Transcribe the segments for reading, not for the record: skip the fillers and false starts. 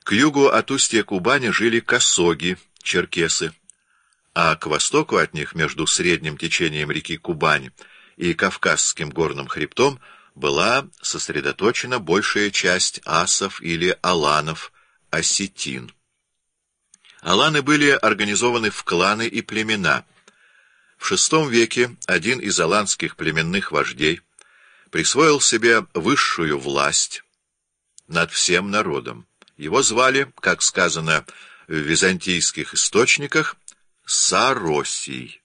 К югу от устья Кубани жили косоги, черкесы, а к востоку от них, между средним течением реки Кубани и Кавказским горным хребтом, была сосредоточена большая часть асов или аланов, осетин. Аланы были организованы в кланы и племена. В VI веке один из аланских племенных вождей присвоил себе высшую власть над всем народом. Его звали, как сказано в византийских источниках, Саросий.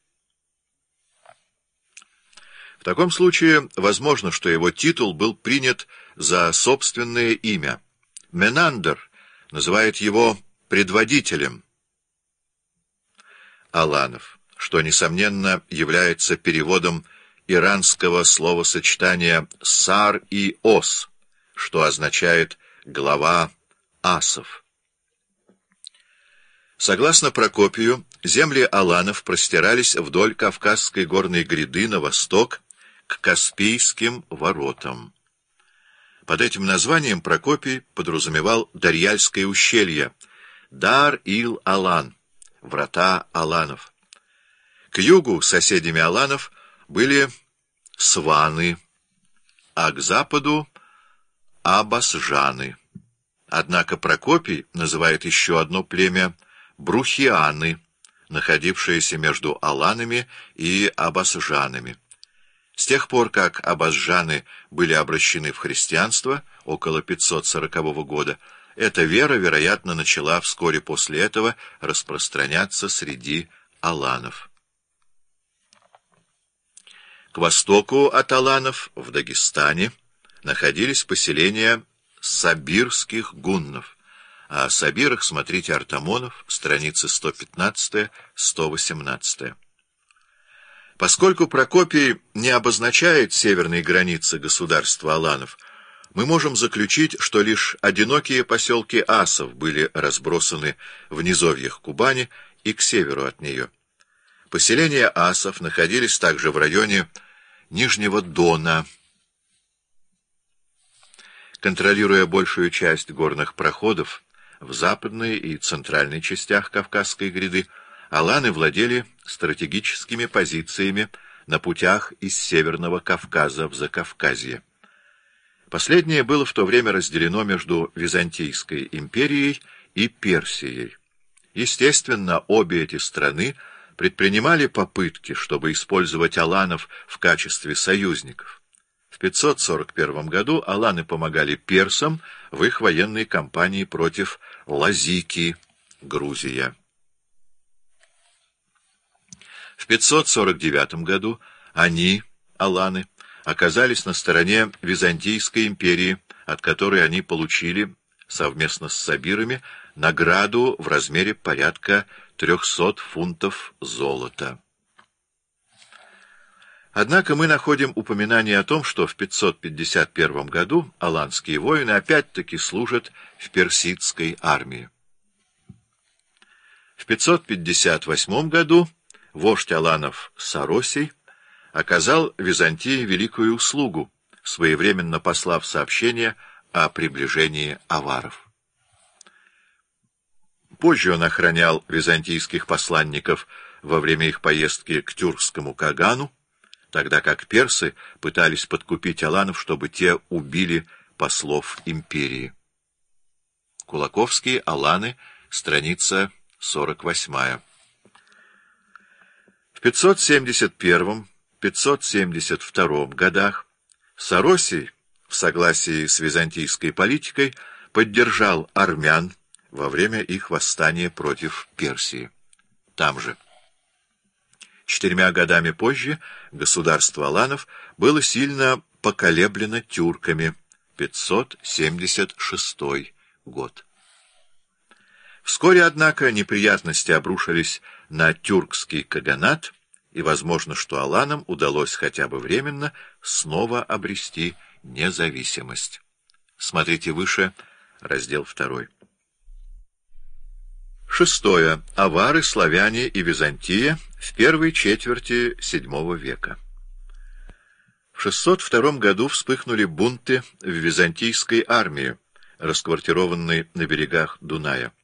В таком случае возможно, что его титул был принят за собственное имя. Менандр называет его предводителем аланов, что, несомненно, является переводом иранского словосочетания «сар» и «ос», что означает «глава асов». Согласно Прокопию, земли аланов простирались вдоль Кавказской горной гряды на восток к Каспийским воротам. Под этим названием Прокопий подразумевал Дарьяльское ущелье, Дар-ил-Алан, врата аланов. К югу соседями аланов были сваны, а к западу — абасжаны. Однако Прокопий называет еще одно племя брухианы, находившиеся между аланами и абасжанами. С тех пор, как абасжаны были обращены в христианство около 540 года, эта вера, вероятно, начала вскоре после этого распространяться среди аланов. К востоку от аланов, в Дагестане, находились поселения сабирских гуннов. О сабирах смотрите Артамонов, страницы 115-118. Поскольку Прокопий не обозначает северной границы государства аланов, мы можем заключить, что лишь одинокие поселки асов были разбросаны в низовьях Кубани и к северу от нее. Поселения асов находились также в районе Нижнего Дона. Контролируя большую часть горных проходов в западной и центральной частях Кавказской гряды, аланы владели стратегическими позициями на путях из Северного Кавказа в Закавказье. Последнее было в то время разделено между Византийской империей и Персией. Естественно, обе эти страны предпринимали попытки, чтобы использовать аланов в качестве союзников. В 541 году аланы помогали персам в их военной кампании против Лазики, Грузия. В 549 году они, аланы, оказались на стороне Византийской империи, от которой они получили, совместно с сабирами, награду в размере порядка 300 фунтов золота. Однако мы находим упоминание о том, что в 551 году аланские воины опять-таки служат в персидской армии. В 558 году вождь аланов Саросий оказал Византии великую услугу, своевременно послав сообщение о приближении аваров. Позже он охранял византийских посланников во время их поездки к тюркскому Кагану, тогда как персы пытались подкупить аланов, чтобы те убили послов империи. Кулаковские аланы, страница 48. В 571-572 годах Саросий, в согласии с византийской политикой, поддержал армян во время их восстания против Персии. Там же. 4 годами позже государство аланов было сильно поколеблено тюрками. 576 год. Вскоре, однако, неприятности обрушились на тюркский каганат, и возможно, что аланам удалось хотя бы временно снова обрести независимость. Смотрите выше, раздел 2. Шестое. Авары, славяне и Византия в первой четверти VII века. В 602 году вспыхнули бунты в византийской армии, расквартированной на берегах Дуная.